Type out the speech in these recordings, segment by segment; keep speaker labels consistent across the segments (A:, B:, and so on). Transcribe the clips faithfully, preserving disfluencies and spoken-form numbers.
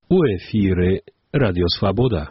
A: У эфире Радио Свобода.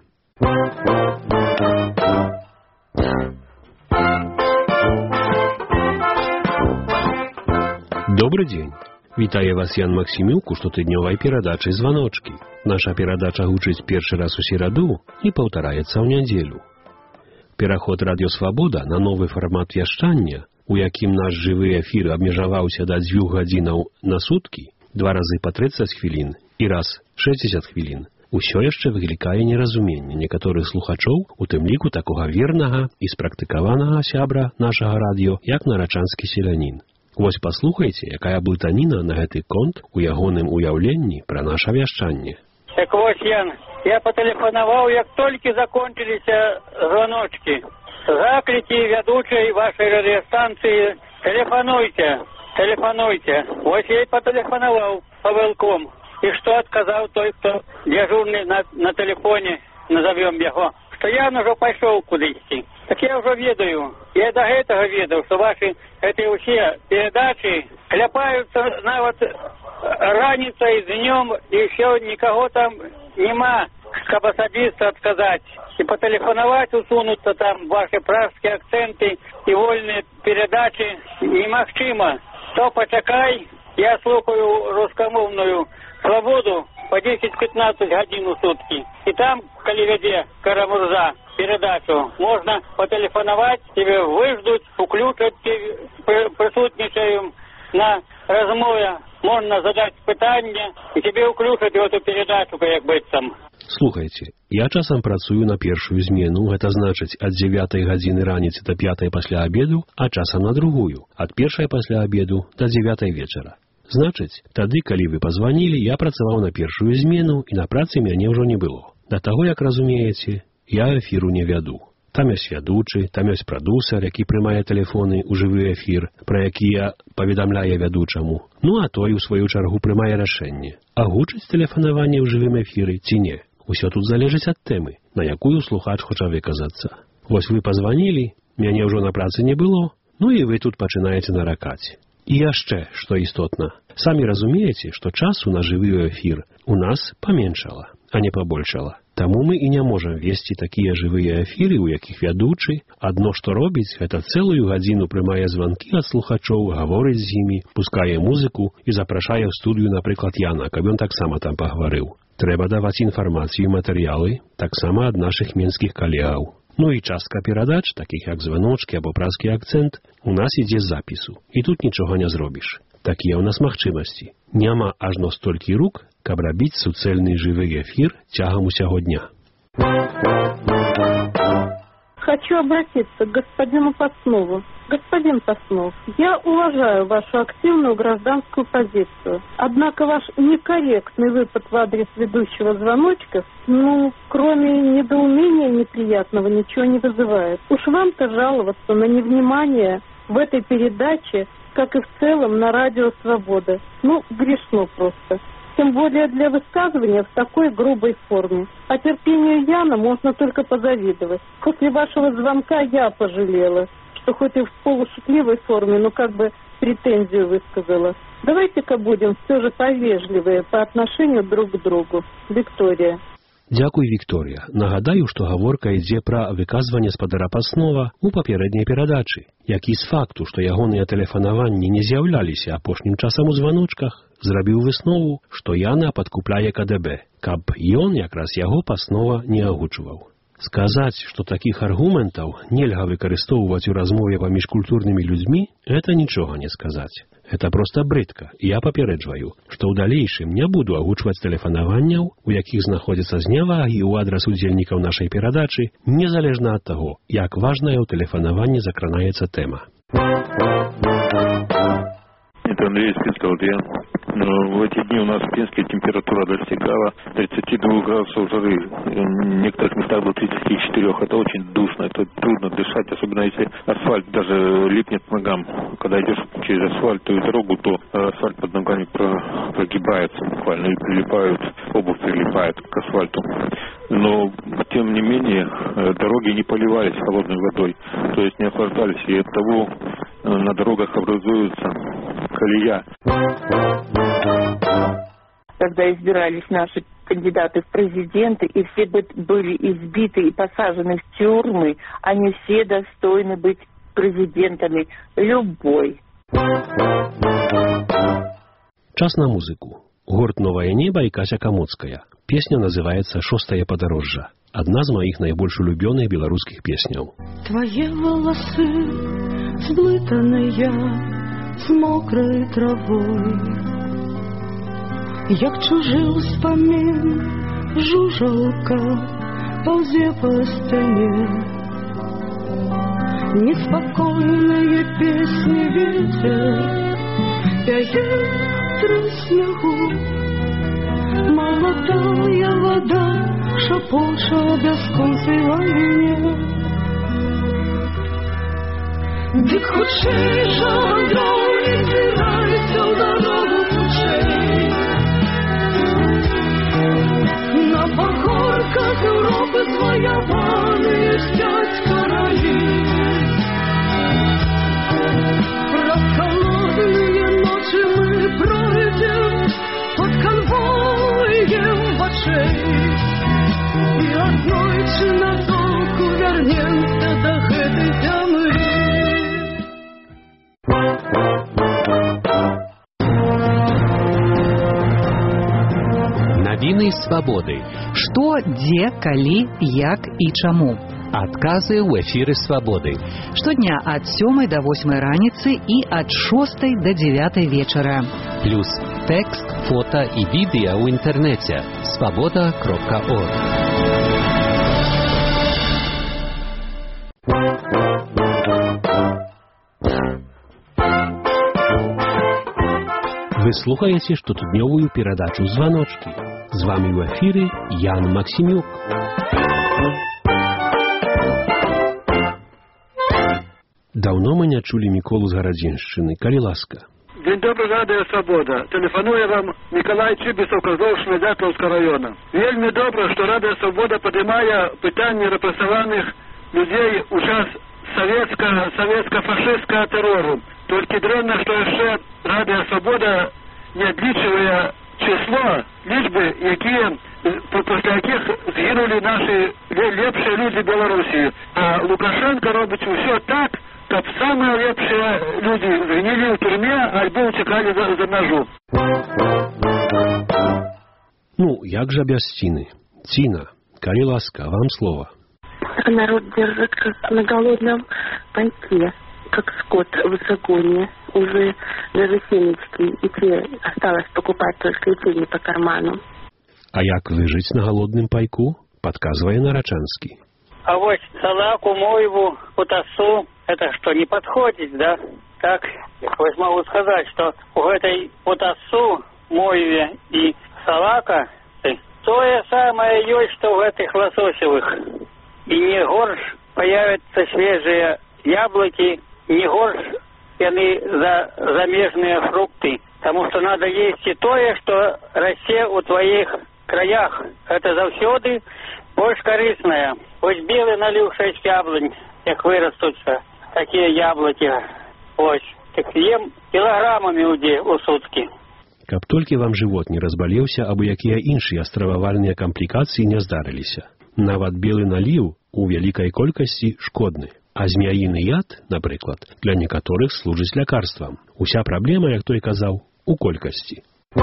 A: Добрый день. Вітаю вас Ян Максимюк у штотыднёвай перадачы «Званочки». Наша перадача гучыць першы раз у сераду і паўтараецца ў нядзелю. Пераход «Радио Свобода» на новы фармат вяшчання, у якім наш жывы эфір абмежаваўся да дзвюх гадзінаў на суткі, два разы па трыццаць хвілін і раз шэсцьдзесят хвілін, усё яшчэ выклікае неразуменне некаторых слухачоў, у тым ліку такога вернага і спрактыкаванага сябра нашага радыё, як нарачанскі селянін. Вось паслухайце, якая блытаніна на гэты конт у ягоным уяўленні пра наша вяшчанне.
B: Так вось, Ян, я патэлефанаваў, як толькі закончыліся званочкі. Заклікі вядучай вашай радыёстанцыі, тэлефануйце, тэлефануйце. Вось я і патэлефанаваў павылком. І што адказаў той, хто дзяжурны на, на тэлефоне, назовём яго, што я ўжо пайшоў кудысьці. Так я ўжо ведаю, я да гэтага ведаў, што вашы гэтыя ўсе перадачы кляпаюцца нават раніцай, днём, і ўсё, нікаго там няма, каб асабіста адказаць. І патэлефанаваць, усунуцца там ваши пражскія акцэнты і вольныя перадачы немагчыма. То пачакай, я слухаю рускамоўную свабоду по дзесяць-пятнаццаць гадзін у суткі. І там, калі вядзе Карамурза передачу, можно потелефоновать, тебе выждут, уключат, присутничаем на размове, можно задать питання, и тебе уключат эту передачу, как быть там.
A: Слухайте, я часам працую на першую змену, это значыць ад дзевятай гадзіны раніцы до пятай пасля обеду, а часам на другую, ад першай пасля обеду до дзевятай вечара. Значыць, тады, калі вы позвонили, я працаваў на першую змену, і на працы мяне ўжо не было. Да таго, як разумееце, я эфіру не вяду. Там ёсць вядучы, там ёсць прадусер, які прымае тэлефоны ў жывы эфір, пра якія паведамляе вядучаму. Ну, а той, у сваю чаргу, прымае рашэнне. Агучыць тэлефанаванне ў жывым эфіры ці не. Усё тут залежыць ад тэмы, на якую слухач хоча выказацца. Вось вы пазванілі, мяне ўжо на працы не было, ну і вы тут пачынаеце наракаць. І яшчэ, што істотна, самі разумееце, што часу на жывы эфір у нас паменшала, а не пабольшала. Таму мы і не можам весці такія жывыя эфіры, у якіх вядучы адно што робіць, гэта цэлую гадзіну прымае званкі ад слухачоў, гаворыць з імі, пускае музыку і запрашае ў студыю, напрыклад, Яна, каб ён таксама там пагаварыў. Трэба даваць інфармацыю і матэрыялы таксама ад нашых менскіх калегаў. Ну і частка перадач, такіх як званочкі або празкі акцэнт, у нас ідзе з запісу. І тут нічога не зробіш. Такія ў нас магчымасці. Няма ажно столькі рук, каб рабіць суцэльны жывы эфір цягам усяго дня.
C: Хочу обратиться к господину Паснову. Господин Паснов, я уважаю вашу активную гражданскую позицию. Однако ваш некорректный выпад в адрес ведущего звоночков, ну, кроме недоумения неприятного, ничего не вызывает. Уж вам-то жаловаться на невнимание в этой передаче, как и в целом на Радио Свобода. Ну, грешно просто. Тем более для высказывания в такой грубой форме. А терпению Яна можно только позавидовать. После вашего звонка я пожалела, что хоть и в полушутливой форме, но как бы претензию высказала. Давайте-ка будем все же повежливые по отношению друг к другу. Виктория.
A: Дзякуй, Вікторія. Нагадаю, што гаворка ідзе пра выказванне спадара Паснова ў папярэдняй перадачы, які з факту, што ягоныя тэлефанаванні не з'яўляліся апошнім часам у званочках, зрабіў выснову, што Яна падкупляе ка дэ бэ, каб ён якраз яго Паснова не агучваў. Сказаць, што такіх аргументаў нельга выкарыстоўваць у размове паміж культурнымі людзьмі, гэта нічога не сказаць. Это просто брыдка, і я папереджваю, што ў далейшым не буду агучваць тэлефанаванняў, у якіх знаходзяцца знявагі ў адрас удзельнікаў нашай перадачы, незалежна ад таго, як важная ў тэлефанаванні закранаецца тэма.
D: Это Андрей из Пинска, вот я. В эти дни у нас в Пинске температура достигала тридцати двух градусов жары. В некоторых местах до тридцати четырёх. Это очень душно, это трудно дышать, особенно если асфальт даже липнет к ногам. Когда идешь через асфальтовую дорогу, то асфальт под ногами прогибается буквально и прилипают, обувь прилипает к асфальту. Но, тем не менее, дороги не поливались холодной водой, то есть не охлаждались, и от того на дорогах образуется колея.
E: Когда избирались наши кандидаты в президенты, и все бы были избиты и посажены в тюрьмы, они все достойны быть президентами любой.
A: Час на музыку. Гурт «Новое небо» и Кася Камоцкая. Песня называется «Шостое подорожжа». Одна з моих найбольш улюбёных белорусских песняў.
F: Твои волосы, сблытанные с мокрой травой, як чужий успомин, жужжалка ползе по стене. Неспокойные песни ветер пяет при снегу. Молодая вода шапоча о бясконцай вайне. Дык хутчэй жа вандроў, не збірайся ў дарогу хутчэй. На пагорках Европы зваяваныя спяць каралі. Праз холодныя ночы мы пройдзем под конвоем вачэй, і аднойчы назоўку вернемся да гэтай зямлі.
G: Навіны свабоды.
H: Што, дзе, калі, як і чаму.
G: Адказы ў эфіры свабоды.
H: Штодня ад сёмай да восьмай раніцы і ад шостай да дзявятай вечара.
G: Плюс тэкст, фота і відэа ў інтэрнэце. свабода кропка орг.
A: Вы слухаеце штотыднёвую перадачу «Званочки». З вами ў эфіры Ян Максімюк. Давно мы не чулі Міколу з Гарадзеншчыны. Калі ласка.
I: Дзень добры, радыё «Свабода». Тэлефануе вам Мікалай Чыбісаў, Казлоў, Шмядзякаўскага района. Вельмі добра, што радыё «Свабода» падымае пытанне рэпрэсаваных людзей у час савецка, савецка-фашысцкага тэрору. Толькі дрэнна, што яшчэ радыё «Свабода» не адлічвае число, лічбы, якія, пасля якіх згінулі нашы лепшыя людзі Беларусі. А Лукашенко робіць усё так, каб самыя лепшыя людзі згнілі ў турме альбо уцякалі за, за ножу.
A: Ну, як жа без Ціны? Ціна, калі ласка, вам слово.
E: Народ держит как на голодном пайке, как скот в загоне. Уже даже семечки и те осталось покупать только и те не по карману.
A: А як выжить на голодным пайку? Подказывая Нарочанский.
B: А вот салаку, мойву, путасу, это что, не подходит, да? Так, я могу сказать, что у этой путасу, мойве и салака то же самое есть, что в этих лососевых. И не горш появятся свежие яблоки, не горш яны за замежные фрукты, потому что надо есть и то, что расте у твоих краях. Это завсёды больше корыстное. Вот белый налил шесть яблонь, как вырастутся такие яблоки. Вот, так ем килограммами у сутки.
A: Каб толькі вам жывот не разбалеўся, або якія іншыя стрававальныя камплікацыі не здарыліся. Нават белы наліў у вялікай колькасці шкодны. А змяіны яд, напрыклад, для некаторых служыць лякарствам. Уся праблема, як той казаў, у колькасці.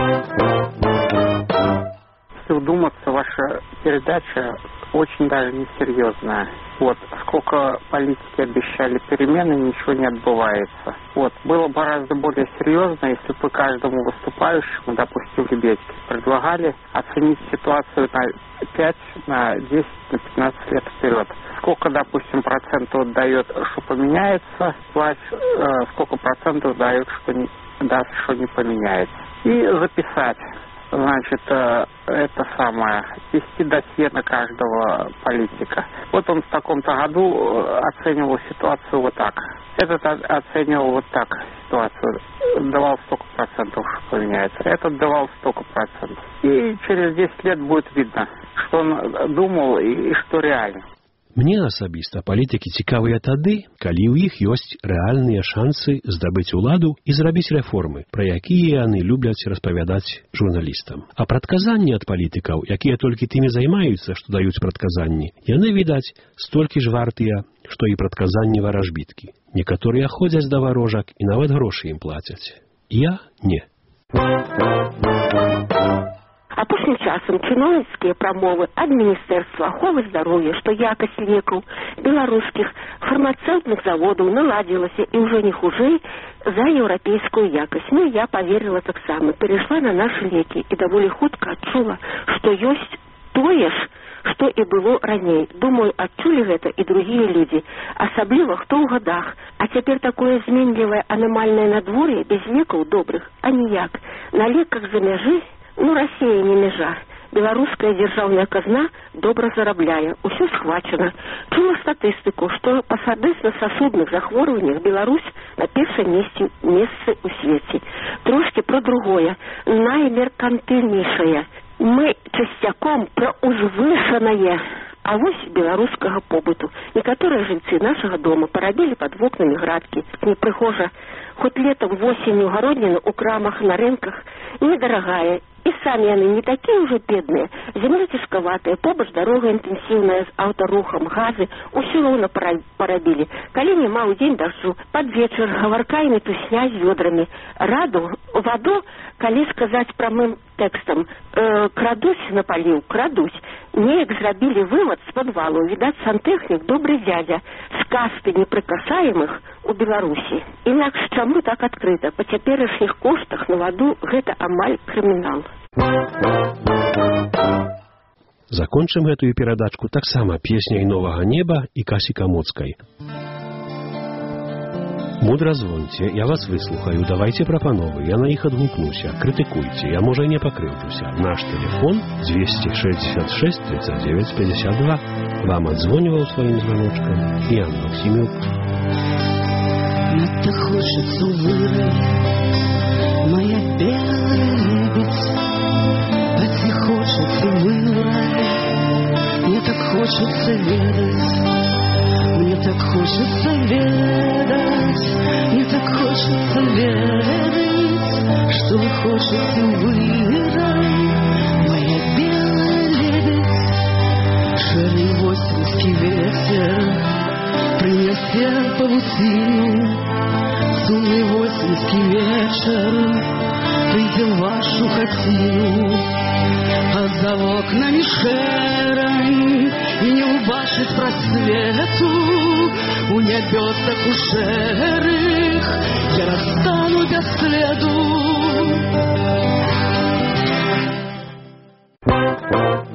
J: Если вдуматься, ваша передача очень даже несерьезная. Вот, сколько политики обещали перемены, ничего не отбывается. Вот, было бы гораздо более серьезно, если бы каждому выступающему, допустим, Лебедьке, предлагали оценить ситуацию на пять, на десять, на пятнадцать лет вперед. Сколько, допустим, процентов дает, что поменяется власть, э, сколько процентов дает, что не, даст, что не поменяется. И записать. Значит, это самое, вести досье на каждого политика. Вот он в таком-то году оценивал ситуацию вот так. Этот оценивал вот так ситуацию, давал столько процентов, что поменяется. Этот давал столько процентов. И через десять лет будет видно, что он думал и, и что реально.
A: Мне асабіста палітыкі цікавыя тады, калі ў іх ёсць рэальныя шансы здабыць уладу і зрабіць рэформы, пра якія яны любяць распавядаць журналістам. А прадказанні ад палітыкаў, якія толькі тымі займаюцца, што даюць прадказанні, яны, відаць, столькі ж вартыя, што і прадказанні варажбіткі. Некаторыя ходзяць да варожак і нават грошы ім плацяць. Я не.
E: Апошнім часам чыноўніцкія прамовы ад Міністэрства аховы здароўя, што якасць лекаў беларускіх фармацэўтных заводаў наладзілася і ўжо не хужэй за еўрапейскую якасць. Ну, я паверыла таксама, перайшла на нашы лекі і даволі хутка адчула, што ёсць тое ж, што і было раней. Думаю, адчулі гэта і другія людзі, асабліва хто ў гадах. А цяпер такое зменлівае анамальнае надвор'е без лекаў добрых, а ніяк. На леках за мяжы, ну, Расія не мяжа. Беларуская дзяржаўная казна добра зарабляе, усё схвачана. Чула статыстыку, што па сардэчна-сасудных захворваннях Беларусь на першым месцы месцы ў свеце. Трошкі пра другое, наймеркантыльнейшае. Мы часцяком пра узвышанае, а вось беларускага побыту. Некаторыя жыльцы нашага дома парабілі пад вокнамі градкі. Непрыгожа, хоць летам восенню гародніна ў крамах, на рынках недарагая. І самі яны не такія ўжо бедныя, земля цяжкаватая, побач дарога інтэнсіўная з аўтарухам, газы, усё роўна парабілі. Калі няма ў дзень дажджу, пад вечар гаварка і мітусня з вёдрамі. Раду, ваду, калі сказаць прамым тэкстам, э, крадусь на паліў, крадусь. Неяк зрабілі вывад з падвалу, відаць, сантэхнік добры дзядзя, з касты непрыкасаемых у Беларусі. Інакш чаму так адкрыта? Па цяперашніх коштах на ваду гэта амаль крымінал.
A: Закончым гэтую перадачку таксама песняй новага неба і Касі Камоцкай. Мудра звоньце, я вас выслухаю, давайте прапановы, я на іх адгукнуся, крытыкуйце, я можа не пакрыўджуся. Наш телефон двести шестьдесят шесть тридцать девять пятьдесят два. Вам адзвоніваў сваім званочкам Ян Максімюк.
F: Надто хочется вырыть, моя белая лебедь, хочется вырать, мне так хочется ведать, мне так хочется ведать, мне так хочется ведать, что вы хотите вырать, моя белая лебедь. Шалый осенний ветер принесет паутину, сумный осенний вечер придет в вашу хатину. А за окнами шерой и не убачит просвету, у небесах у шерых я расстану без следу.